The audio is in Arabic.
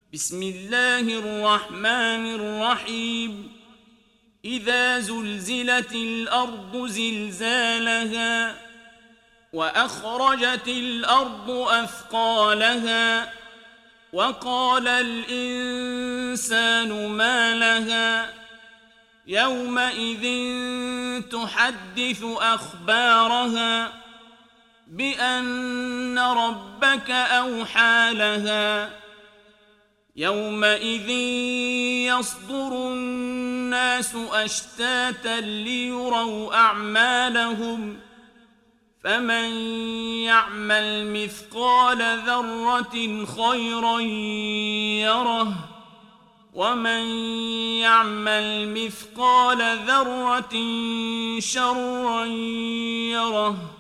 بسم الله الرحمن الرحيم إذا زلزلت الأرض زلزالها وأخرجت الأرض أثقالها وقال الإنسان ما لها يومئذ تحدث أخبارها بأن ربك أوحى لها يومئذ يصدر الناس أشتاتا ليروا أعمالهم فمن يعمل مثقال ذرة خيرا يره ومن يعمل مثقال ذرة شرا يره